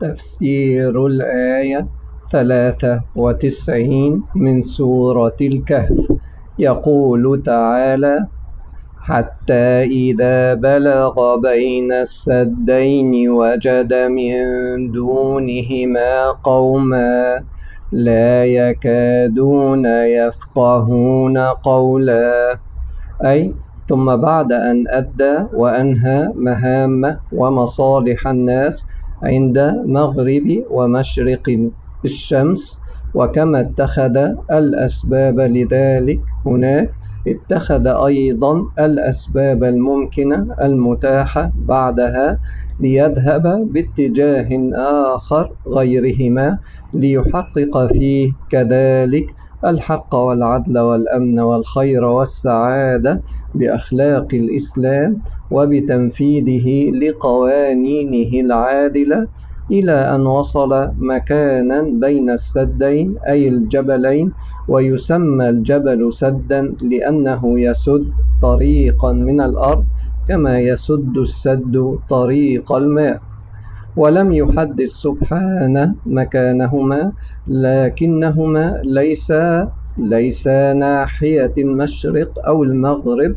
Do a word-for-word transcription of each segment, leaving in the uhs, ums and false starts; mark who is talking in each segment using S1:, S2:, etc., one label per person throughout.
S1: تفسير الآية ثلاثة وتسعين من سورة الكهف. يقول تعالى: حتى إذا بلغ بين السدين وجد من دونهما قوما لا يكادون يفقهون قولا. أي ثم بعد أن أدى وأنهى مهامه ومصالح الناس عند مغرب ومشرق الشمس، وكما اتخذ الأسباب لذلك هناك، اتخذ أيضا الأسباب الممكنة المتاحة بعدها ليذهب باتجاه آخر غيرهما ليحقق فيه كذلك الحق والعدل والأمن والخير والسعادة بأخلاق الإسلام وبتنفيذه لقوانينه العادلة، إلى أن وصل مكانا بين السدين أي الجبلين. ويسمى الجبل سدا لأنه يسد طريقا من الأرض كما يسد السد طريق الماء. ولم يحدد سبحانه مكانهما، لكنهما ليسا ليسا ناحية المشرق أو المغرب،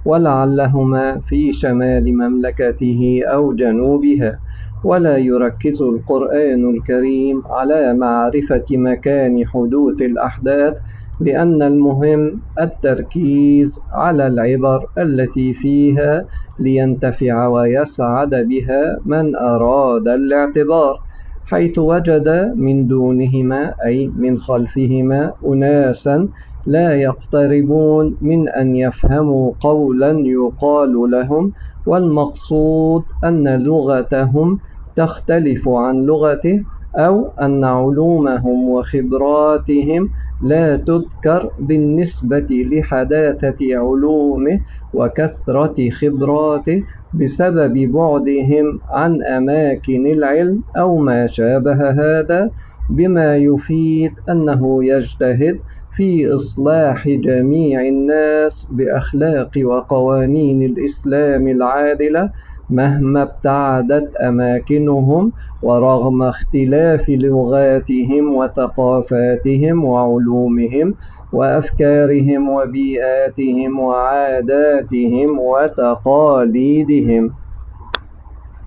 S1: ولعلهما في شمال مملكته أو جنوبها. ولا يركز القرآن الكريم على معرفة مكان حدوث الأحداث، لأن المهم التركيز على العبر التي فيها لينتفع ويسعد بها من أراد الاعتبار، حيث وجد من دونهما أي من خلفهما أناسا لا يقتربون من أن يفهموا قولا يقال لهم، والمقصود أن لغتهم تختلف عن لغته، أو أن علومهم وخبراتهم لا تذكر بالنسبة لحداثة علومه وكثرة خبراته بسبب بعدهم عن أماكن العلم أو ما شابه هذا، بما يفيد أنه يجتهد في إصلاح جميع الناس بأخلاق وقوانين الإسلام العادلة مهما ابتعدت أماكنهم، ورغم اختلاف لغاتهم وثقافاتهم وعلومهم وأفكارهم وبيئاتهم وعاداتهم وتقاليدهم.